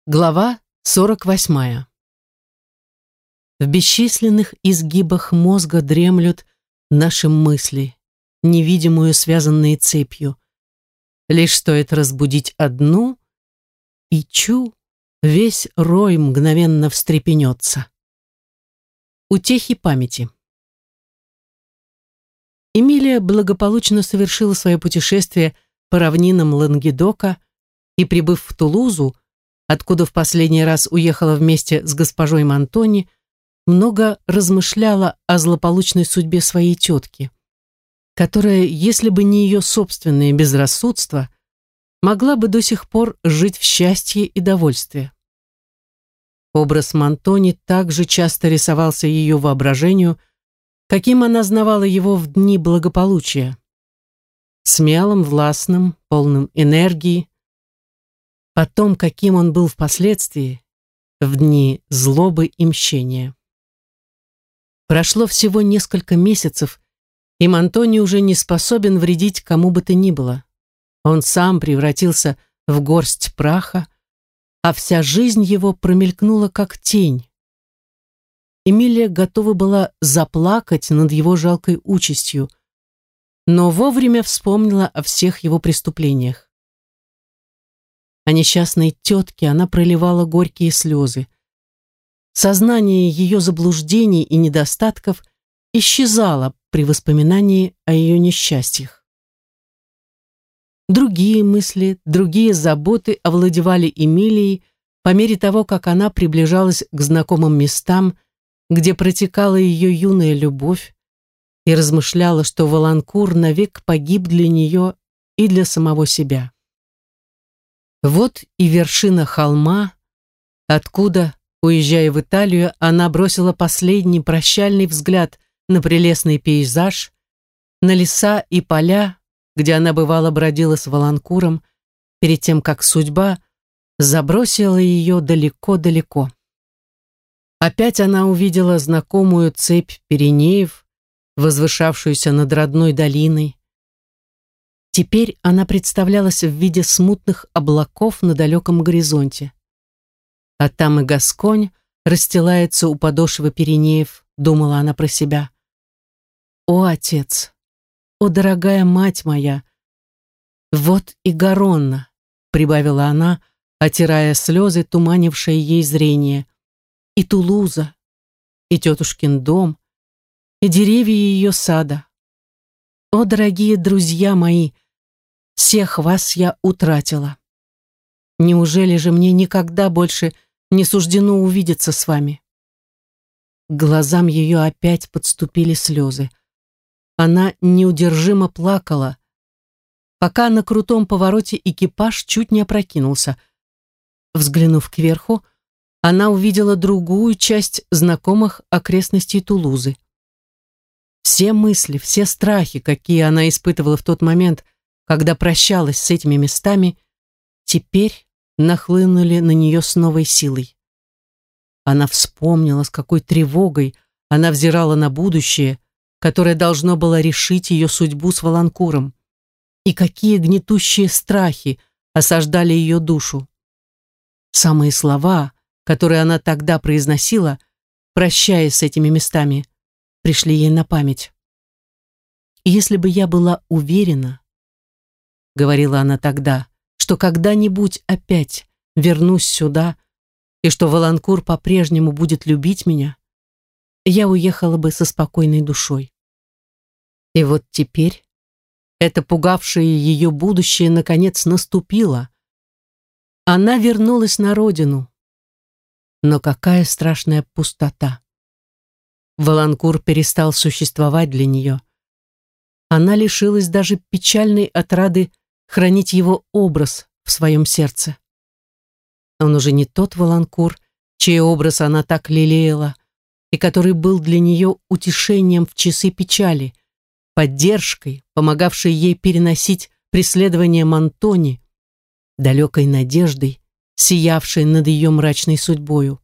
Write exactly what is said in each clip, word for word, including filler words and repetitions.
Глава сорок восьмая. В бесчисленных изгибах мозга дремлют наши мысли, невидимую связанные цепью. Лишь стоит разбудить одну, и чу, весь рой мгновенно встрепенется. Утехи памяти. Эмилия благополучно совершила свое путешествие по равнинам Лангедока и, прибыв в Тулузу, откуда в последний раз уехала вместе с госпожой Монтони, много размышляла о злополучной судьбе своей тетки, которая, если бы не ее собственное безрассудство, могла бы до сих пор жить в счастье и довольстве. Образ Монтони также часто рисовался ее воображению, каким она знавала его в дни благополучия. Смелым, властным, полным энергии. Потом, каким он был впоследствии, в дни злобы и мщения. Прошло всего несколько месяцев, и Монтони уже не способен вредить кому бы то ни было. Он сам превратился в горсть праха, а вся жизнь его промелькнула как тень. Эмилия готова была заплакать над его жалкой участью, но вовремя вспомнила о всех его преступлениях. О несчастной тетке она проливала горькие слезы. Сознание ее заблуждений и недостатков исчезало при воспоминании о ее несчастьях. Другие мысли, другие заботы овладевали Эмилией по мере того, как она приближалась к знакомым местам, где протекала ее юная любовь, и размышляла, что Валанкур навек погиб для нее и для самого себя. Вот и вершина холма, откуда, уезжая в Италию, она бросила последний прощальный взгляд на прелестный пейзаж, на леса и поля, где она бывало бродила с Валанкуром, перед тем, как судьба забросила ее далеко-далеко. Опять она увидела знакомую цепь Пиренеев, возвышавшуюся над родной долиной. Теперь она представлялась в виде смутных облаков на далеком горизонте. А там и Гасконь расстилается у подошвы Пиренеев, думала она про себя. О, отец! О, дорогая мать моя! Вот и Гаронна, прибавила она, отирая слезы, туманившие ей зрение. И Тулуза, и тетушкин дом, и деревья ее сада. О, дорогие друзья мои! Всех вас я утратила. Неужели же мне никогда больше не суждено увидеться с вами? К глазам ее опять подступили слезы. Она неудержимо плакала, пока на крутом повороте экипаж чуть не опрокинулся. Взглянув кверху, она увидела другую часть знакомых окрестностей Тулузы. Все мысли, все страхи, какие она испытывала в тот момент, когда прощалась с этими местами, теперь нахлынули на нее с новой силой. Она вспомнила, с какой тревогой она взирала на будущее, которое должно было решить ее судьбу с Валанкуром, и какие гнетущие страхи осаждали ее душу. Самые слова, которые она тогда произносила, прощаясь с этими местами, пришли ей на память. «Если бы я была уверена, — говорила она тогда, — что когда-нибудь опять вернусь сюда и что Валанкур по-прежнему будет любить меня, я уехала бы со спокойной душой. И вот теперь это пугавшее ее будущее наконец наступило. Она вернулась на родину. Но какая страшная пустота! Валанкур перестал существовать для нее. Она лишилась даже печальной отрады хранить его образ в своем сердце. Он уже не тот Валанкур, чей образ она так лелеяла, и который был для нее утешением в часы печали, поддержкой, помогавшей ей переносить преследование Монтони, далекой надеждой, сиявшей над ее мрачной судьбою.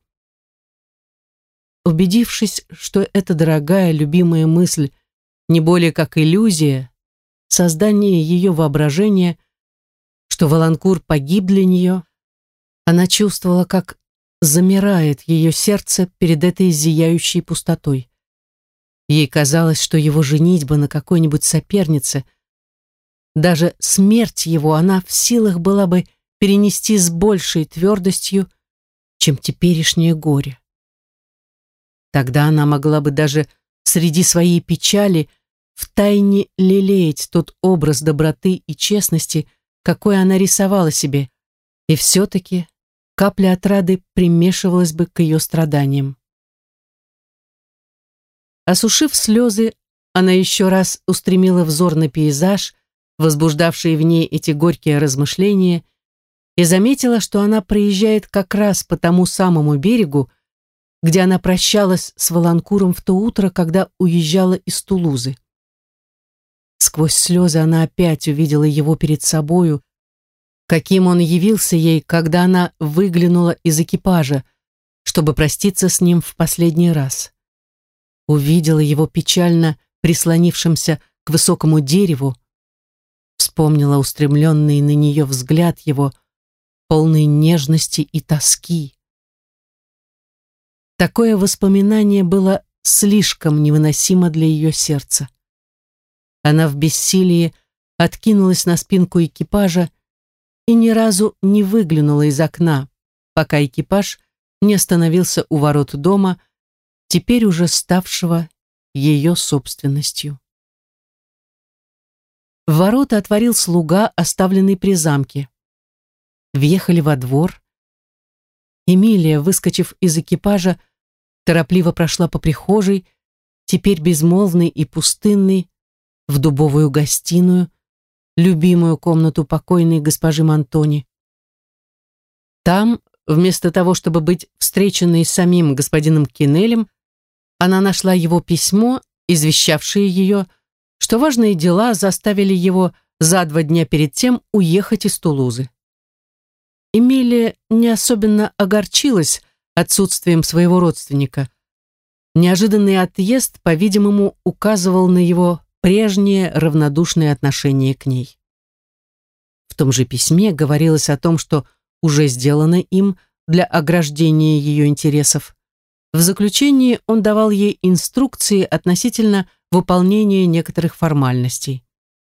Убедившись, что эта дорогая, любимая мысль не более как иллюзия, создание ее воображения, что Валанкур погиб для нее, Она чувствовала, как замирает ее сердце перед этой зияющей пустотой. Ей казалось, что его женитьба на какой-нибудь сопернице, даже смерть его она в силах была бы перенести с большей твердостью, чем теперешнее горе. Тогда она могла бы даже среди своей печали втайне лелеять тот образ доброты и честности, какой она рисовала себе, и все-таки капля отрады примешивалась бы к ее страданиям. Осушив слезы, она еще раз устремила взор на пейзаж, возбуждавший в ней эти горькие размышления, и заметила, что она проезжает как раз по тому самому берегу, где она прощалась с Воланкуром в то утро, когда уезжала из Тулузы. Сквозь слезы она опять увидела его перед собою, каким он явился ей, когда она выглянула из экипажа, чтобы проститься с ним в последний раз. Увидела его печально прислонившимся к высокому дереву, вспомнила устремленный на нее взгляд его, полный нежности и тоски. Такое воспоминание было слишком невыносимо для ее сердца. Она в бессилии откинулась на спинку экипажа и ни разу не выглянула из окна, пока экипаж не остановился у ворот дома, теперь уже ставшего ее собственностью. Ворота отворил слуга, оставленный при замке. Въехали во двор. Эмилия, выскочив из экипажа, торопливо прошла по прихожей, теперь безмолвной и пустынной, в дубовую гостиную, любимую комнату покойной госпожи Монтони. Там, вместо того, чтобы быть встреченной с самим господином Кинелем, она нашла его письмо, извещавшее ее, что важные дела заставили его за два дня перед тем уехать из Тулузы. Эмилия не особенно огорчилась отсутствием своего родственника. Неожиданный отъезд, по-видимому, указывал на его прежнее равнодушное отношение к ней. В том же письме говорилось о том, что уже сделано им для ограждения ее интересов. В заключении он давал ей инструкции относительно выполнения некоторых формальностей.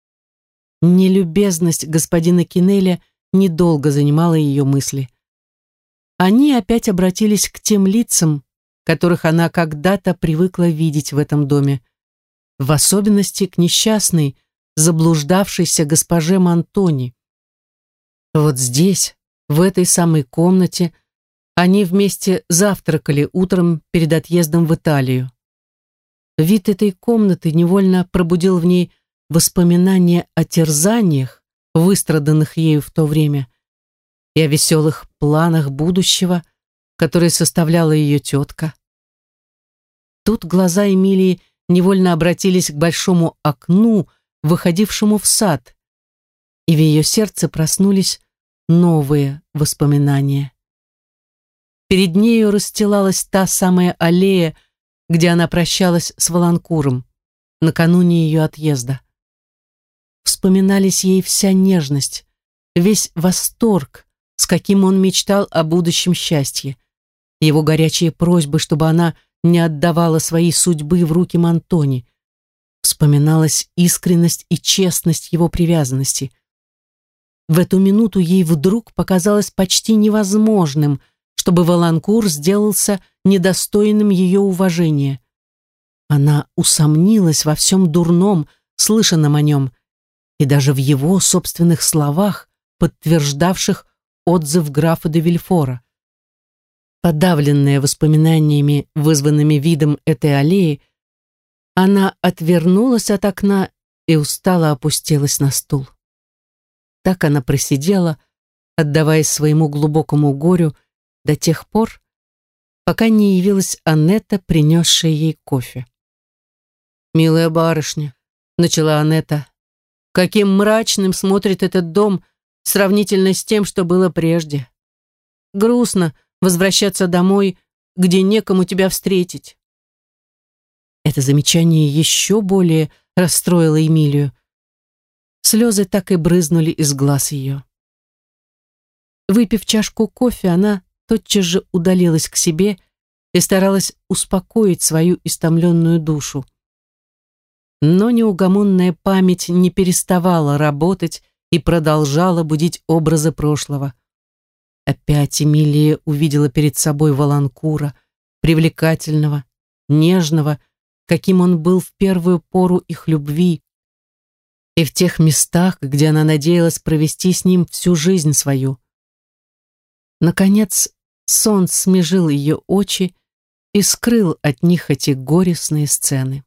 Нелюбезность господина Кинеля недолго занимала ее мысли. Они опять обратились к тем лицам, которых она когда-то привыкла видеть в этом доме, в особенности к несчастной, заблуждавшейся госпоже Монтони. Вот здесь, в этой самой комнате, они вместе завтракали утром перед отъездом в Италию. Вид этой комнаты невольно пробудил в ней воспоминания о терзаниях, выстраданных ею в то время, и о веселых планах будущего, которые составляла ее тетка. Тут глаза Эмилии невольно обратились к большому окну, выходившему в сад, и в ее сердце проснулись новые воспоминания. Перед нею расстилалась та самая аллея, где она прощалась с Воланкуром накануне ее отъезда. Вспоминались ей вся нежность, весь восторг, с каким он мечтал о будущем счастье, его горячие просьбы, чтобы она не отдавала своей судьбы в руки Монтони. Вспоминалась искренность и честность его привязанности. В эту минуту ей вдруг показалось почти невозможным, чтобы Воланкур сделался недостойным ее уважения. Она усомнилась во всем дурном, слышанном о нем, и даже в его собственных словах, подтверждавших отзыв графа де Вильфора. Подавленная воспоминаниями, вызванными видом этой аллеи, она отвернулась от окна и устало опустилась на стул. Так она просидела, отдаваясь своему глубокому горю до тех пор, пока не явилась Аннетта, принесшая ей кофе. «Милая барышня», — начала Аннетта, — «каким мрачным смотрит этот дом сравнительно с тем, что было прежде. Грустно возвращаться домой, где некому тебя встретить». Это замечание еще более расстроило Эмилию. Слезы так и брызнули из глаз ее. Выпив чашку кофе, она тотчас же удалилась к себе и старалась успокоить свою истомленную душу. Но неугомонная память не переставала работать и продолжала будить образы прошлого. Опять Эмилия увидела перед собой Воланкура, привлекательного, нежного, каким он был в первую пору их любви, и в тех местах, где она надеялась провести с ним всю жизнь свою. Наконец, сон смежил ее очи и скрыл от них эти горестные сцены.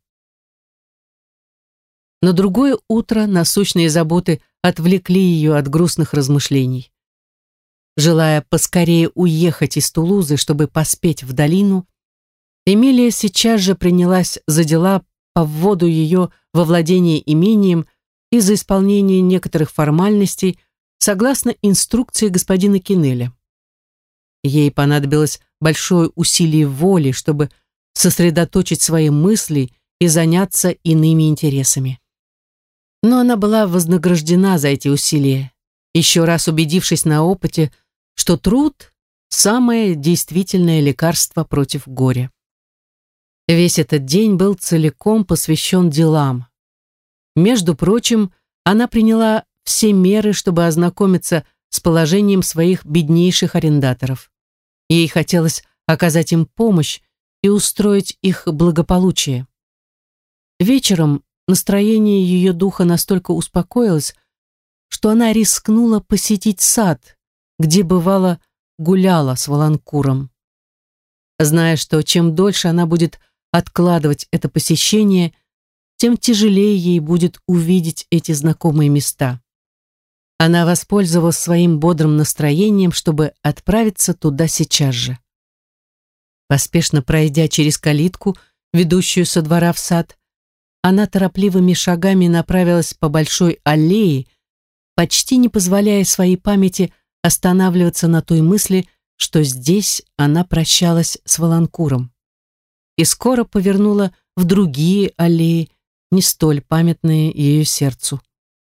На другое утро насущные заботы отвлекли ее от грустных размышлений. Желая поскорее уехать из Тулузы, чтобы поспеть в долину, Эмилия сейчас же принялась за дела по вводу ее во владение имением и за исполнение некоторых формальностей согласно инструкции господина Кинеля. Ей понадобилось большое усилие воли, чтобы сосредоточить свои мысли и заняться иными интересами. Но она была вознаграждена за эти усилия, еще раз убедившись на опыте, что труд – самое действительное лекарство против горя. Весь этот день был целиком посвящен делам. Между прочим, она приняла все меры, чтобы ознакомиться с положением своих беднейших арендаторов. Ей хотелось оказать им помощь и устроить их благополучие. Вечером настроение ее духа настолько успокоилось, что она рискнула посетить сад, где, бывало, гуляла с Воланкуром. Зная, что чем дольше она будет откладывать это посещение, тем тяжелее ей будет увидеть эти знакомые места. Она воспользовалась своим бодрым настроением, чтобы отправиться туда сейчас же. Поспешно пройдя через калитку, ведущую со двора в сад, она торопливыми шагами направилась по большой аллее, почти не позволяя своей памяти останавливаться на той мысли, что здесь она прощалась с Воланкуром, и скоро повернула в другие аллеи, не столь памятные ее сердцу.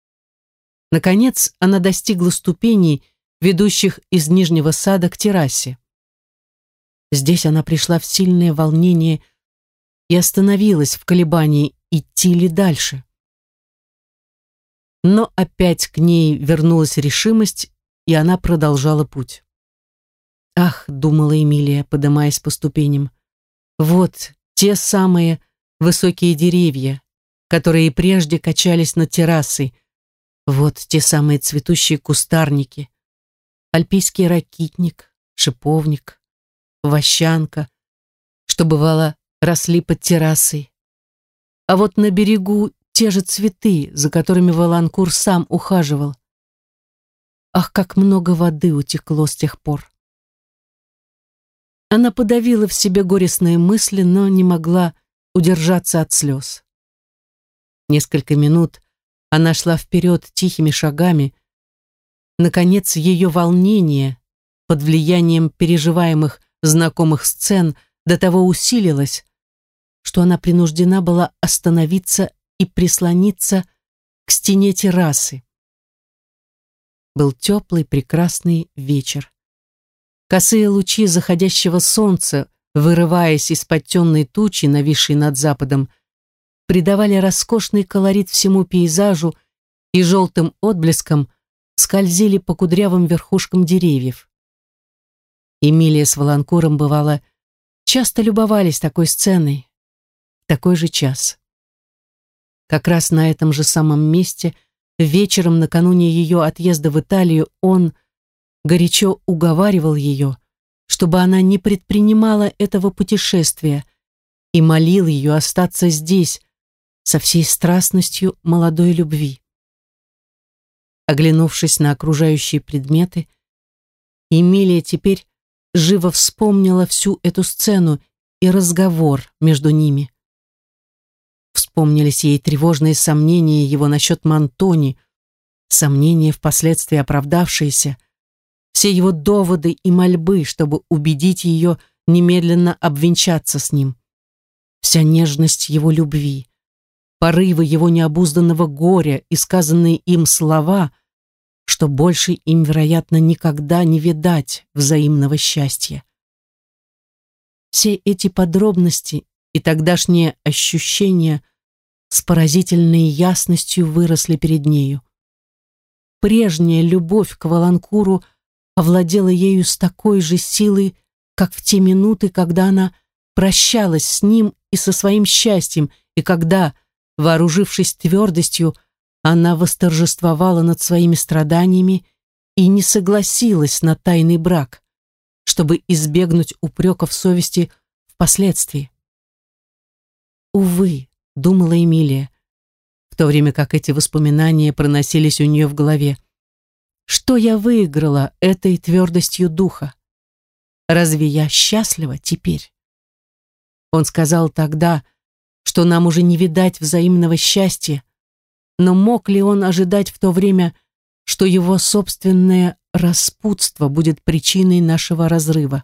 Наконец она достигла ступеней, ведущих из нижнего сада к террасе. Здесь она пришла в сильное волнение и остановилась в колебании, идти ли дальше. Но опять к ней вернулась решимость, и она продолжала путь. «Ах», — думала Эмилия, поднимаясь по ступеням, «вот те самые высокие деревья, которые прежде качались над террасой, вот те самые цветущие кустарники, альпийский ракитник, шиповник, вощанка, что, бывало, росли под террасой. А вот на берегу те же цветы, за которыми Воланкур сам ухаживал. Ах, как много воды утекло с тех пор!» Она подавила в себе горестные мысли, но не могла удержаться от слез. Несколько минут она шла вперед тихими шагами. Наконец, ее волнение под влиянием переживаемых знакомых сцен до того усилилось, что она принуждена была остановиться и прислониться к стене террасы. Был теплый, прекрасный вечер. Косые лучи заходящего солнца, вырываясь из-под темной тучи, нависшей над западом, придавали роскошный колорит всему пейзажу и желтым отблеском скользили по кудрявым верхушкам деревьев. Эмилия с Воланкуром, бывало, часто любовались такой сценой, в такой же час. Как раз на этом же самом месте, вечером накануне ее отъезда в Италию, он горячо уговаривал ее, чтобы она не предпринимала этого путешествия, и молил ее остаться здесь со всей страстностью молодой любви. Оглянувшись на окружающие предметы, Эмилия теперь живо вспомнила всю эту сцену и разговор между ними. Вспомнились ей тревожные сомнения его насчет Монтони, сомнения, впоследствии оправдавшиеся, все его доводы и мольбы, чтобы убедить ее немедленно обвенчаться с ним, вся нежность его любви, порывы его необузданного горя и сказанные им слова, что больше им, вероятно, никогда не видать взаимного счастья. Все эти подробности и тогдашние ощущения с поразительной ясностью выросли перед нею. Прежняя любовь к Валанкуру овладела ею с такой же силой, как в те минуты, когда она прощалась с ним и со своим счастьем, и когда, вооружившись твердостью, она восторжествовала над своими страданиями и не согласилась на тайный брак, чтобы избегнуть упреков совести впоследствии. «Увы», — думала Эмилия, в то время как эти воспоминания проносились у нее в голове, «что я выиграла этой твердостью духа? Разве я счастлива теперь?» Он сказал тогда, что нам уже не видать взаимного счастья, но мог ли он ожидать в то время, что его собственное распутство будет причиной нашего разрыва?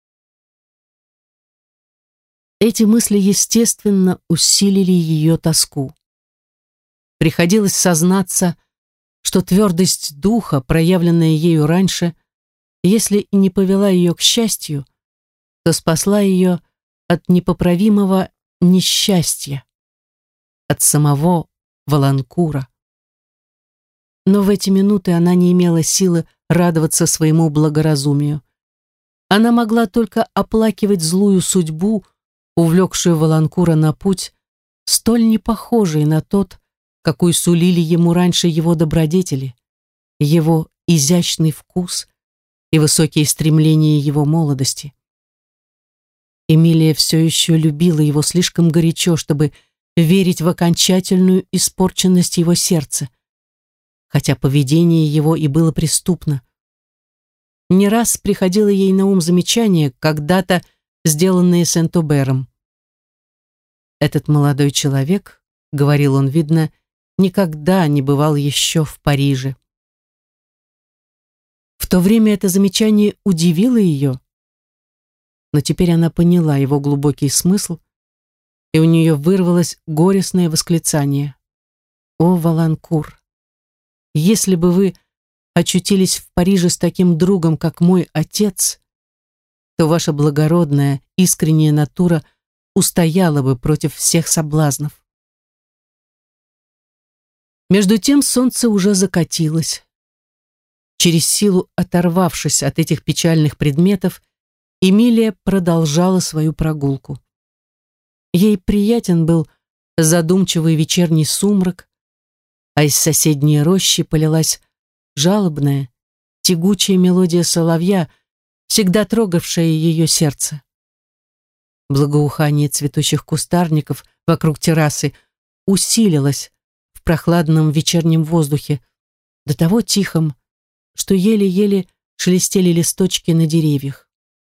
Эти мысли, естественно, усилили ее тоску. Приходилось сознаться, что твердость духа, проявленная ею раньше, если и не повела ее к счастью, то спасла ее от непоправимого несчастья, от самого Валанкура. Но в эти минуты она не имела силы радоваться своему благоразумию. Она могла только оплакивать злую судьбу, увлекшую Валанкура на путь, столь непохожий на тот, какой сулили ему раньше его добродетели, его изящный вкус и высокие стремления его молодости. Эмилия все еще любила его слишком горячо, чтобы верить в окончательную испорченность его сердца, хотя поведение его и было преступно. Не раз приходило ей на ум замечание, когда-то сделанные Сент-Обером. «Этот молодой человек, — говорил он, видно, — никогда не бывал еще в Париже». В то время это замечание удивило ее, но теперь она поняла его глубокий смысл, и у нее вырвалось горестное восклицание. «О, Валанкур, если бы вы очутились в Париже с таким другом, как мой отец, то ваша благородная, искренняя натура устояла бы против всех соблазнов». Между тем солнце уже закатилось. Через силу оторвавшись от этих печальных предметов, Эмилия продолжала свою прогулку. Ей приятен был задумчивый вечерний сумрак, а из соседней рощи полилась жалобная, тягучая мелодия соловья, всегда трогавшая ее сердце. Благоухание цветущих кустарников вокруг террасы усилилось в прохладном вечернем воздухе, до того тихом, что еле-еле шелестели листочки на деревьях.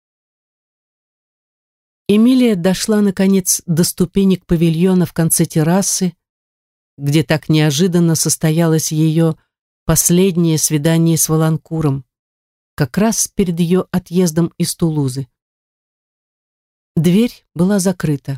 Эмилия дошла, наконец, до ступенек павильона в конце террасы, где так неожиданно состоялось ее последнее свидание с Валанкуром, как раз перед ее отъездом из Тулузы. Дверь была закрыта.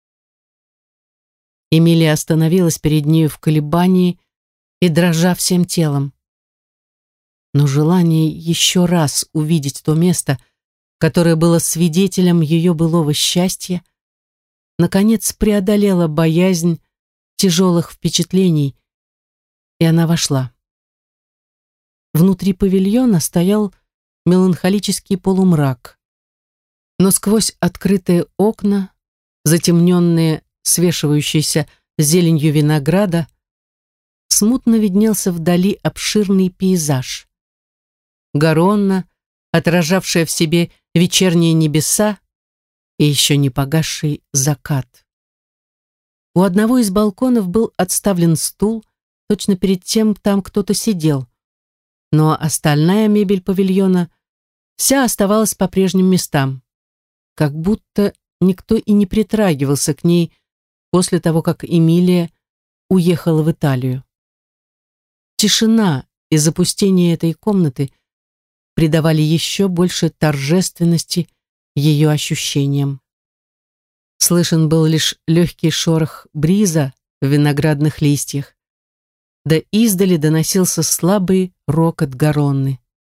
Эмилия остановилась перед нею в колебании и дрожа всем телом. Но желание еще раз увидеть то место, которое было свидетелем ее былого счастья, наконец преодолела боязнь тяжелых впечатлений, и она вошла. Внутри павильона стоял меланхолический полумрак, но сквозь открытые окна, затемненные свешивающейся зеленью винограда, смутно виднелся вдали обширный пейзаж. Гаронна, отражавшая в себе вечерние небеса и еще не погасший закат. У одного из балконов был отставлен стул, точно перед тем там кто-то сидел, но остальная мебель павильона вся оставалась по прежним местам, как будто никто и не притрагивался к ней после того, как Эмилия уехала в Италию. Тишина и запустение этой комнаты придавали еще больше торжественности ее ощущениям. Слышен был лишь легкий шорох бриза в виноградных листьях, да издали доносился слабый рокот Гаронны.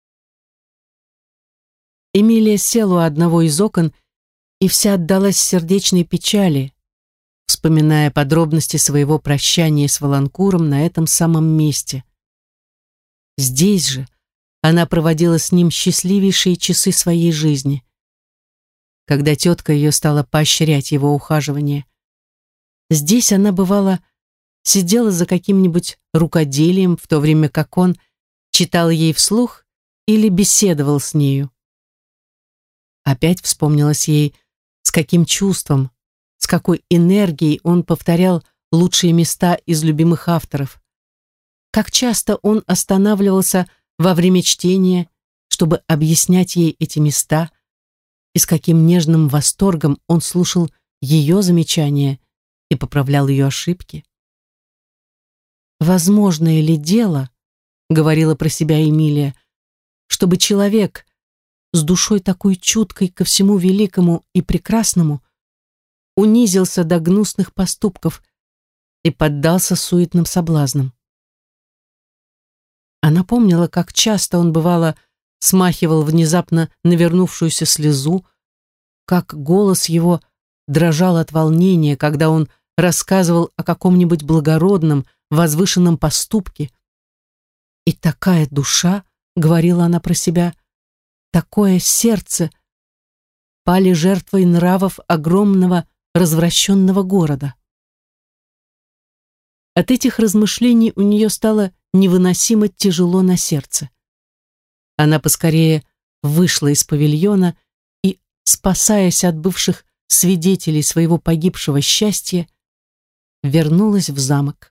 Эмилия села у одного из окон и вся отдалась сердечной печали, вспоминая подробности своего прощания с Воланкуром на этом самом месте. Здесь же она проводила с ним счастливейшие часы своей жизни. Когда тетка ее стала поощрять его ухаживание. Здесь она, бывало, сидела за каким-нибудь рукоделием, в то время как он читал ей вслух или беседовал с нею. Опять вспомнилось ей, с каким чувством, с какой энергией он повторял лучшие места из любимых авторов. Как часто он останавливался во время чтения, чтобы объяснять ей эти места, и с каким нежным восторгом он слушал ее замечания и поправлял ее ошибки. «Возможное ли дело, — говорила про себя Эмилия, — чтобы человек с душой такой чуткой ко всему великому и прекрасному унизился до гнусных поступков и поддался суетным соблазнам?» Она помнила, как часто он, бывало, смахивал внезапно навернувшуюся слезу, как голос его дрожал от волнения, когда он рассказывал о каком-нибудь благородном, возвышенном поступке. И такая душа, говорила она про себя, такое сердце пали жертвой нравов огромного развращенного города. От этих размышлений у нее стало невыносимо тяжело на сердце. Она поскорее вышла из павильона и, спасаясь от бывших свидетелей своего погибшего счастья, вернулась в замок.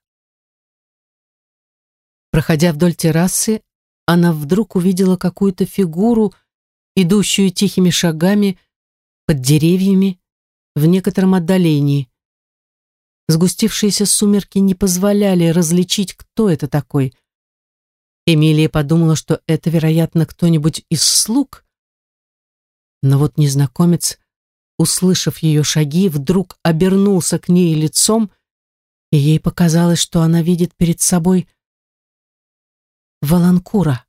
Проходя вдоль террасы, она вдруг увидела какую-то фигуру, идущую тихими шагами под деревьями в некотором отдалении. Сгустившиеся сумерки не позволяли различить, кто это такой. Эмилия подумала, что это, вероятно, кто-нибудь из слуг. Но вот незнакомец, услышав ее шаги, вдруг обернулся к ней лицом, и ей показалось, что она видит перед собой Воланкура.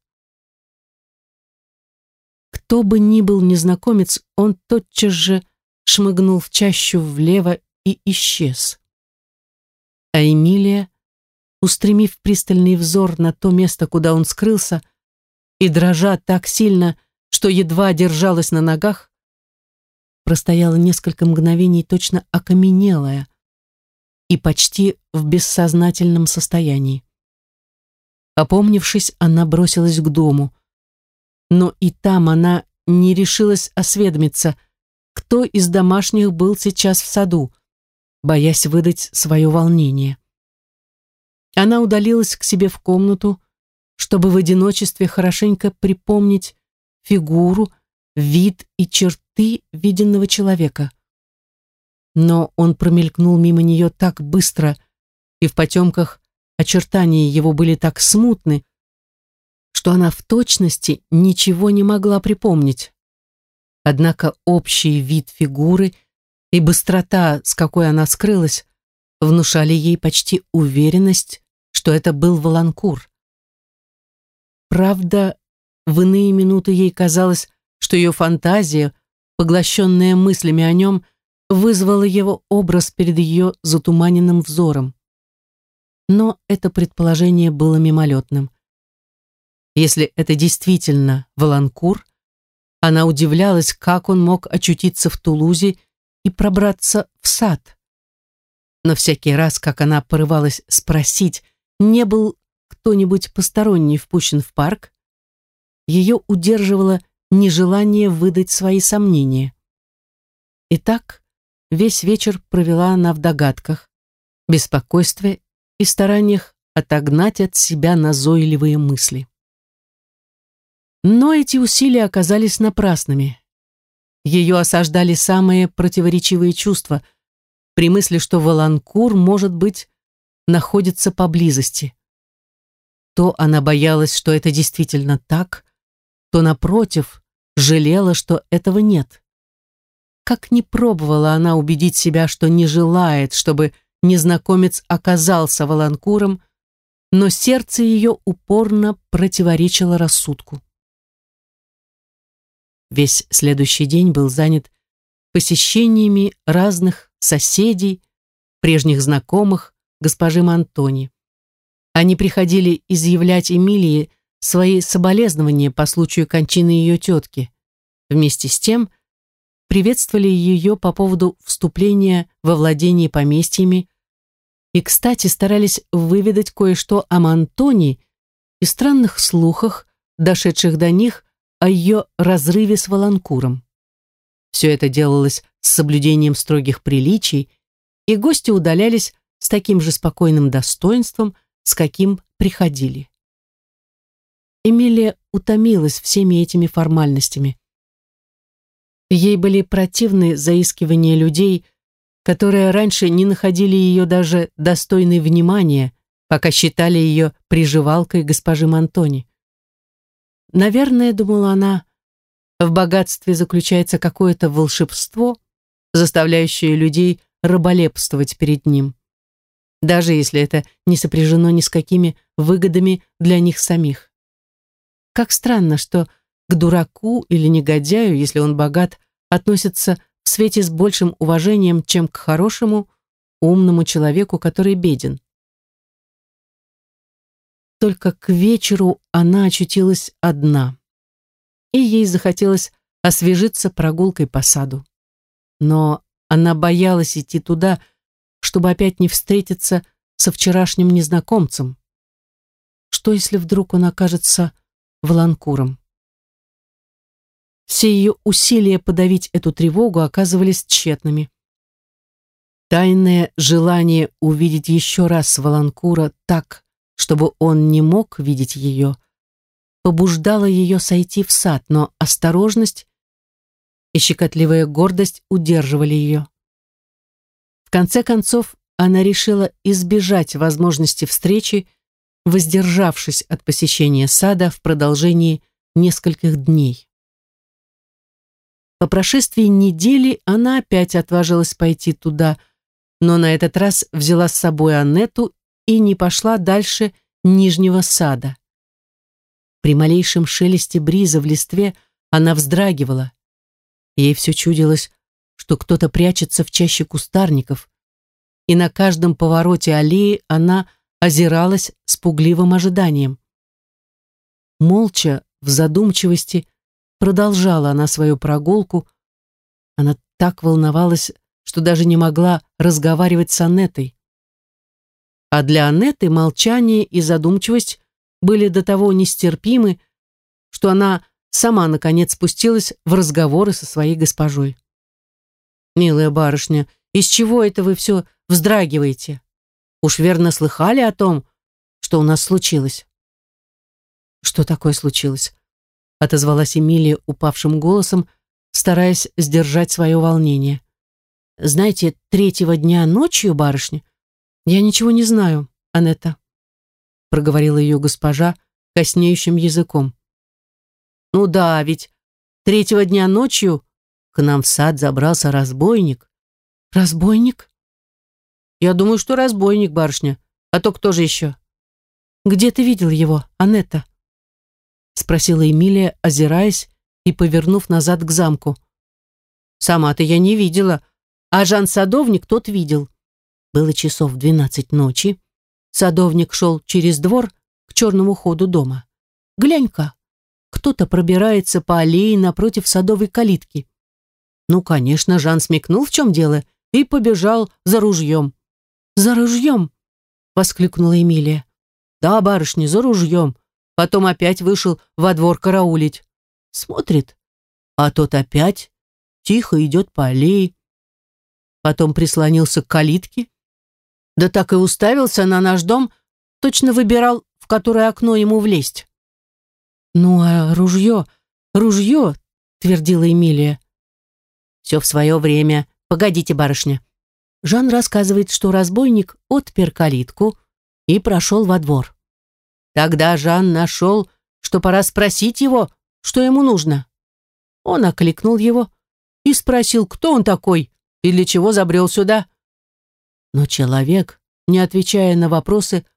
Кто бы ни был незнакомец, он тотчас же шмыгнул в чащу влево и исчез. А Эмилия, устремив пристальный взор на то место, куда он скрылся, и дрожа так сильно, что едва держалась на ногах, простояла несколько мгновений точно окаменелая и почти в бессознательном состоянии. Опомнившись, она бросилась к дому, но и там она не решилась осведомиться, кто из домашних был сейчас в саду, боясь выдать свое волнение. Она удалилась к себе в комнату, чтобы в одиночестве хорошенько припомнить фигуру, вид и черты виденного человека. Но он промелькнул мимо нее так быстро, и в потемках очертания его были так смутны, что она в точности ничего не могла припомнить. Однако общий вид фигуры и быстрота, с какой она скрылась, внушали ей почти уверенность, что это был Воланкур. Правда, в иные минуты ей казалось, что ее фантазия, поглощенная мыслями о нем, вызвала его образ перед ее затуманенным взором. Но это предположение было мимолетным. Если это действительно Воланкур, она удивлялась, как он мог очутиться в Тулузе и пробраться в сад. Но всякий раз, как она порывалась спросить, не был кто-нибудь посторонний впущен в парк, ее удерживало нежелание выдать свои сомнения. Итак, весь вечер провела она в догадках, беспокойстве и стараниях отогнать от себя назойливые мысли. Но эти усилия оказались напрасными. Ее осаждали самые противоречивые чувства при мысли, что Воланкур, может быть, находится поблизости. То она боялась, что это действительно так, то, напротив, жалела, что этого нет. Как ни пробовала она убедить себя, что не желает, чтобы незнакомец оказался Воланкуром, но сердце ее упорно противоречило рассудку. Весь следующий день был занят посещениями разных соседей, прежних знакомых госпожи Монтони. Они приходили изъявлять Эмилии свои соболезнования по случаю кончины ее тетки. Вместе с тем приветствовали ее по поводу вступления во владение поместьями и, кстати, старались выведать кое-что о Монтони и странных слухах, дошедших до них, о ее разрыве с Валанкуром. Все это делалось с соблюдением строгих приличий, и гости удалялись с таким же спокойным достоинством, с каким приходили. Эмилия утомилась всеми этими формальностями. Ей были противны заискивания людей, которые раньше не находили ее даже достойной внимания, пока считали ее приживалкой госпожи Монтони. Наверное, думала она, в богатстве заключается какое-то волшебство, заставляющее людей раболепствовать перед ним, даже если это не сопряжено ни с какими выгодами для них самих. Как странно, что к дураку или негодяю, если он богат, относятся в свете с большим уважением, чем к хорошему, умному человеку, который беден. Только к вечеру она очутилась одна, и ей захотелось освежиться прогулкой по саду. Но она боялась идти туда, чтобы опять не встретиться со вчерашним незнакомцем. Что, если вдруг он окажется Валанкуром? Все ее усилия подавить эту тревогу оказывались тщетными. Тайное желание увидеть еще раз Валанкура так, чтобы он не мог видеть ее, побуждало ее сойти в сад, но осторожность и щекотливая гордость удерживали ее. В конце концов, она решила избежать возможности встречи, воздержавшись от посещения сада в продолжении нескольких дней. По прошествии недели она опять отважилась пойти туда, но на этот раз взяла с собой Аннету и не пошла дальше нижнего сада. При малейшем шелесте бриза в листве она вздрагивала. Ей все чудилось, что кто-то прячется в чаще кустарников, и на каждом повороте аллеи она озиралась с пугливым ожиданием. Молча, в задумчивости, продолжала она свою прогулку. Она так волновалась, что даже не могла разговаривать с Аннетой. А для Аннеты молчание и задумчивость были до того нестерпимы, что она сама, наконец, спустилась в разговоры со своей госпожой. «Милая барышня, из чего это вы все вздрагиваете? Уж верно слыхали о том, что у нас случилось?» «Что такое случилось?» — отозвалась Эмилия упавшим голосом, стараясь сдержать свое волнение. «Знаете, третьего дня ночью, барышня, я ничего не знаю, Анетта», — проговорила ее госпожа коснеющим языком. «Ну да, ведь третьего дня ночью к нам в сад забрался разбойник». «Разбойник?» «Я думаю, что разбойник, барышня. А то кто же еще?» «Где ты видел его, Анетта?» — спросила Эмилия, озираясь и повернув назад к замку. «Сама-то я не видела, а Жан-садовник тот видел. Было часов двенадцать ночи. Садовник шел через двор к черному ходу дома. Глянь-ка, кто-то пробирается по аллее напротив садовой калитки. Ну, конечно, Жан смекнул, в чем дело, и побежал за ружьем». «За ружьем?» — воскликнула Эмилия. «Да, барышня, за ружьем. Потом опять вышел во двор караулить. Смотрит, а тот опять тихо идет по аллее. Потом прислонился к калитке. Да так и уставился на наш дом, точно выбирал, в которое окно ему влезть». «Ну, а ружье, ружье», — твердила Эмилия. «Все в свое время. Погодите, барышня». Жан рассказывает, что разбойник отпер калитку и прошел во двор. Тогда Жан нашел, что пора спросить его, что ему нужно. Он окликнул его и спросил, кто он такой и для чего забрел сюда. Но человек, не отвечая на вопросы,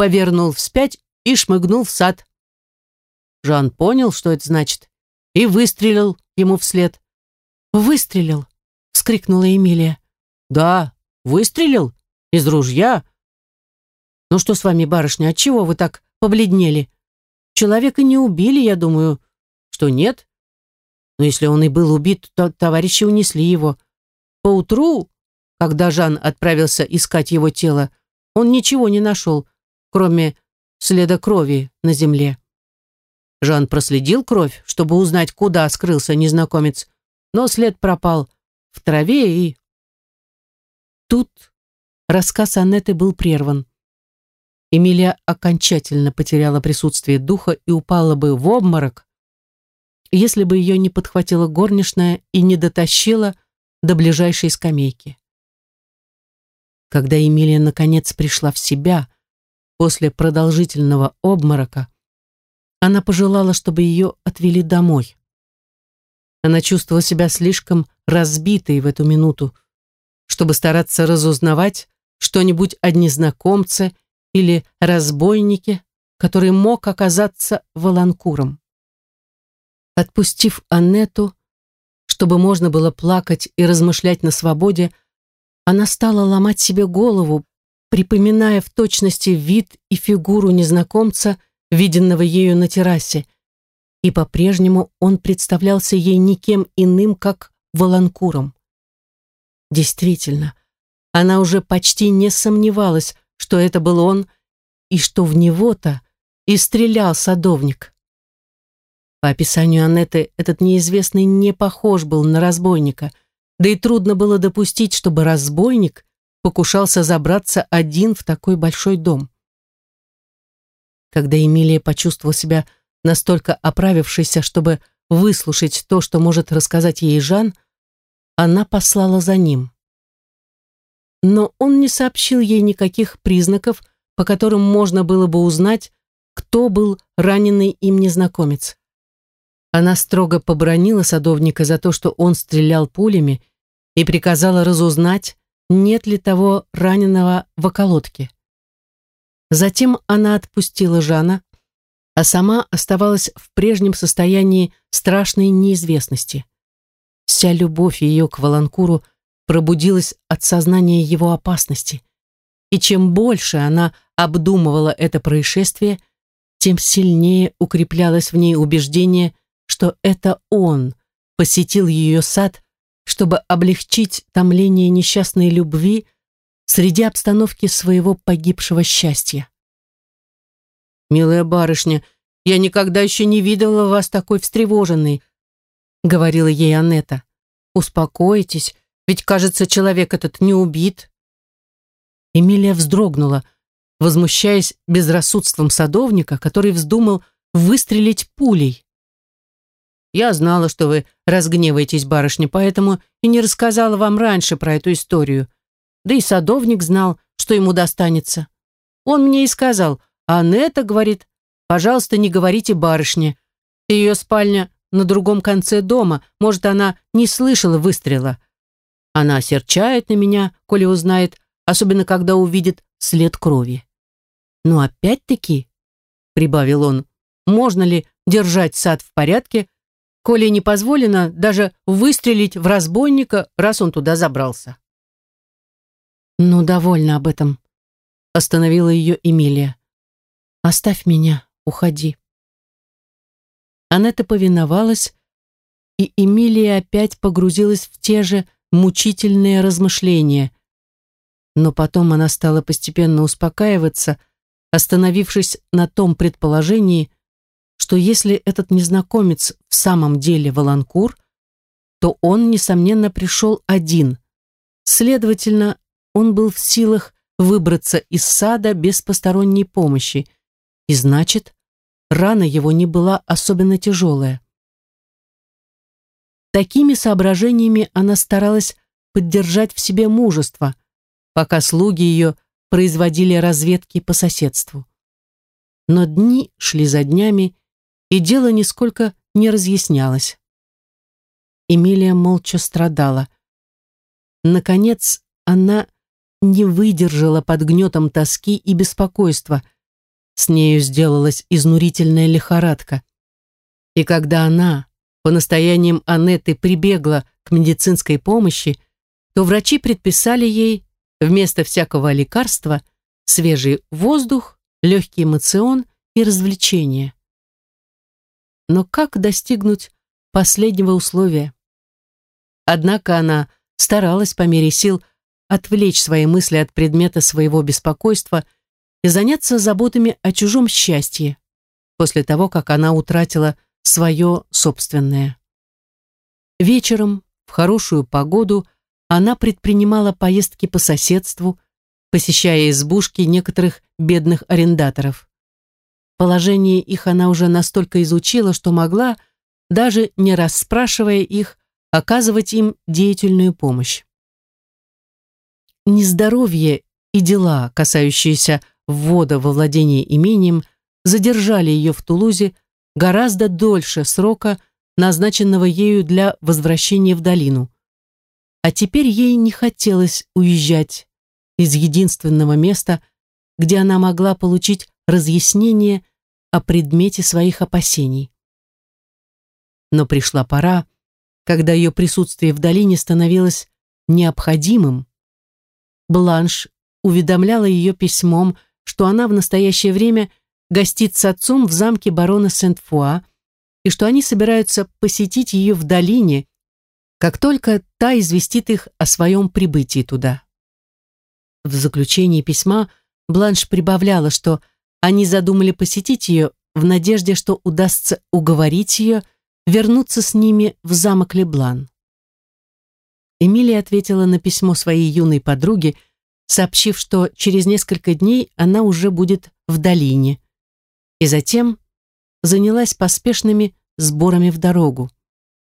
повернул вспять и шмыгнул в сад. Жан понял, что это значит, и выстрелил ему вслед. «Выстрелил!» — вскрикнула Эмилия. «Да, выстрелил из ружья. Ну что с вами, барышня, отчего вы так побледнели? Человека не убили, я думаю, что нет. Но если он и был убит, то товарищи унесли его. Поутру, когда Жан отправился искать его тело, он ничего не нашел, кроме следа крови на земле. Жан проследил кровь, чтобы узнать, куда скрылся незнакомец, но след пропал в траве и...» Тут рассказ Аннеты был прерван. Эмилия окончательно потеряла присутствие духа и упала бы в обморок, если бы ее не подхватила горничная и не дотащила до ближайшей скамейки. Когда Эмилия наконец пришла в себя после продолжительного обморока, она пожелала, чтобы ее отвели домой. Она чувствовала себя слишком разбитой в эту минуту, чтобы стараться разузнавать что-нибудь о незнакомце или разбойнике, который мог оказаться Воланкуром. Отпустив Аннету, чтобы можно было плакать и размышлять на свободе, она стала ломать себе голову, припоминая в точности вид и фигуру незнакомца, виденного ею на террасе, и по-прежнему он представлялся ей никем иным, как Воланкуром. Действительно, она уже почти не сомневалась, что это был он, и что в него-то и стрелял садовник. По описанию Аннеты, этот неизвестный не похож был на разбойника, да и трудно было допустить, чтобы разбойник покушался забраться один в такой большой дом. Когда Эмилия почувствовала себя настолько оправившейся, чтобы выслушать то, что может рассказать ей Жан, она послала за ним. Но он не сообщил ей никаких признаков, по которым можно было бы узнать, кто был раненый им незнакомец. Она строго побранила садовника за то, что он стрелял пулями, и приказала разузнать, нет ли того раненого в околотке. Затем она отпустила Жана, а сама оставалась в прежнем состоянии страшной неизвестности. Вся любовь ее к Воланкуру пробудилась от сознания его опасности, и чем больше она обдумывала это происшествие, тем сильнее укреплялось в ней убеждение, что это он посетил ее сад, чтобы облегчить томление несчастной любви среди обстановки своего погибшего счастья. «Милая барышня, я никогда еще не видела вас такой встревоженной», говорила ей Аннета. «Успокойтесь, ведь, кажется, человек этот не убит». Эмилия вздрогнула, возмущаясь безрассудством садовника, который вздумал выстрелить пулей. «Я знала, что вы разгневаетесь, барышня, поэтому и не рассказала вам раньше про эту историю. Да и садовник знал, что ему достанется. Он мне и сказал: Аннета, говорит, пожалуйста, не говорите барышне. Ее спальня на другом конце дома, может, она не слышала выстрела. Она осерчает на меня, коли узнает, особенно когда увидит след крови. Но опять-таки, прибавил он, можно ли держать сад в порядке, коли не позволено даже выстрелить в разбойника, раз он туда забрался?» «Ну, довольно об этом», — остановила ее Эмилия. «Оставь меня, уходи». Аннета повиновалась, и Эмилия опять погрузилась в те же мучительные размышления. Но потом она стала постепенно успокаиваться, остановившись на том предположении, что если этот незнакомец в самом деле Воланкур, то он, несомненно, пришел один. Следовательно, он был в силах выбраться из сада без посторонней помощи, и значит, рана его не была особенно тяжелая. Такими соображениями она старалась поддержать в себе мужество, пока слуги ее производили разведки по соседству. Но дни шли за днями, и дело нисколько не разъяснялось. Эмилия молча страдала. Наконец, она не выдержала под гнетом тоски и беспокойства, с нею сделалась изнурительная лихорадка. И когда она, по настояниям Аннеты, прибегла к медицинской помощи, то врачи предписали ей вместо всякого лекарства свежий воздух, легкий моцион и развлечения. Но как достигнуть последнего условия? Однако она старалась по мере сил отвлечь свои мысли от предмета своего беспокойства и заняться заботами о чужом счастье, после того, как она утратила свое собственное. Вечером, в хорошую погоду, она предпринимала поездки по соседству, посещая избушки некоторых бедных арендаторов. Положение их она уже настолько изучила, что могла, даже не расспрашивая их, оказывать им деятельную помощь. Нездоровье и дела, касающиеся ввода во владение имением, задержали ее в Тулузе гораздо дольше срока, назначенного ею для возвращения в долину. А теперь ей не хотелось уезжать из единственного места, где она могла получить разъяснение о предмете своих опасений. Но пришла пора, когда ее присутствие в долине становилось необходимым. Бланш уведомляла ее письмом, что она в настоящее время гостит с отцом в замке барона Сент-Фуа и что они собираются посетить ее в долине, как только та известит их о своем прибытии туда. В заключении письма Бланш прибавляла, что они задумали посетить ее в надежде, что удастся уговорить ее вернуться с ними в замок Леблан. Эмилия ответила на письмо своей юной подруги, сообщив, что через несколько дней она уже будет в долине, и затем занялась поспешными сборами в дорогу.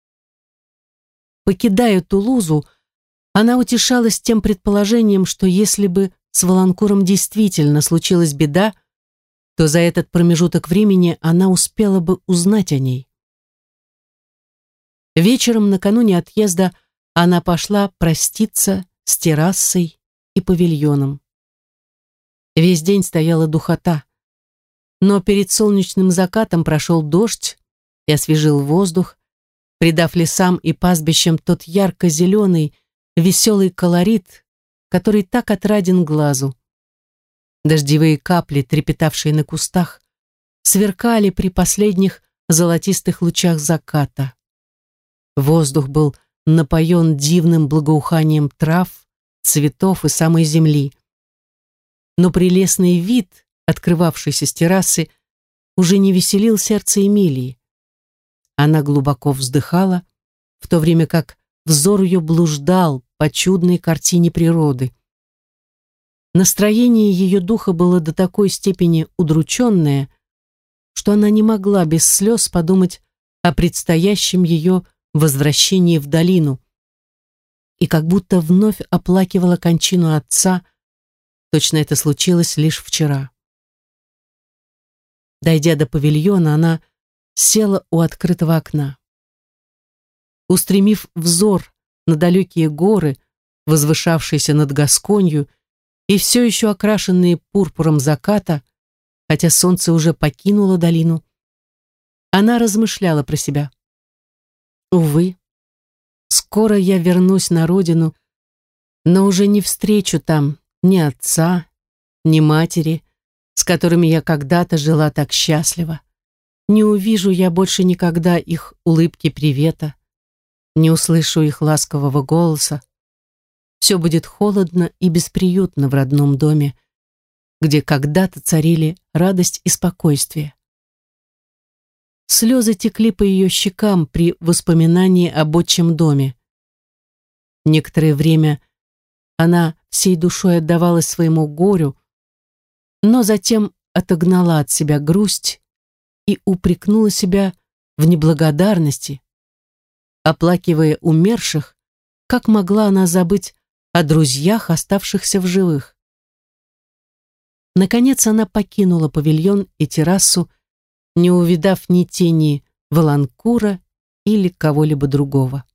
Покидая Тулузу, она утешалась тем предположением, что если бы с Валанкуром действительно случилась беда, то за этот промежуток времени она успела бы узнать о ней. Вечером накануне отъезда она пошла проститься с террасой и павильоном. Весь день стояла духота, но перед солнечным закатом прошел дождь и освежил воздух, придав лесам и пастбищам тот ярко-зеленый, веселый колорит, который так отраден глазу. Дождевые капли, трепетавшие на кустах, сверкали при последних золотистых лучах заката. Воздух был напоен дивным благоуханием трав, цветов и самой земли. Но прелестный вид, открывавшийся с террасы, уже не веселил сердце Эмилии. Она глубоко вздыхала, в то время как взор ее блуждал по чудной картине природы. Настроение ее духа было до такой степени удрученное, что она не могла без слез подумать о предстоящем ее возвращении в долину, и как будто вновь оплакивала кончину отца, точно это случилось лишь вчера. Дойдя до павильона, она села у открытого окна. Устремив взор на далекие горы, возвышавшиеся над Гасконью и все еще окрашенные пурпуром заката, хотя солнце уже покинуло долину, она размышляла про себя. Увы, скоро я вернусь на родину, но уже не встречу там ни отца, ни матери, с которыми я когда-то жила так счастливо. Не увижу я больше никогда их улыбки привета, не услышу их ласкового голоса. Все будет холодно и бесприютно в родном доме, где когда-то царили радость и спокойствие. Слезы текли по ее щекам при воспоминании об отчим доме. Некоторое время она всей душой отдавалась своему горю, но затем отогнала от себя грусть и упрекнула себя в неблагодарности. Оплакивая умерших, как могла она забыть о друзьях, оставшихся в живых? Наконец она покинула павильон и террасу, не увидав ни тени Валанкура или кого-либо другого.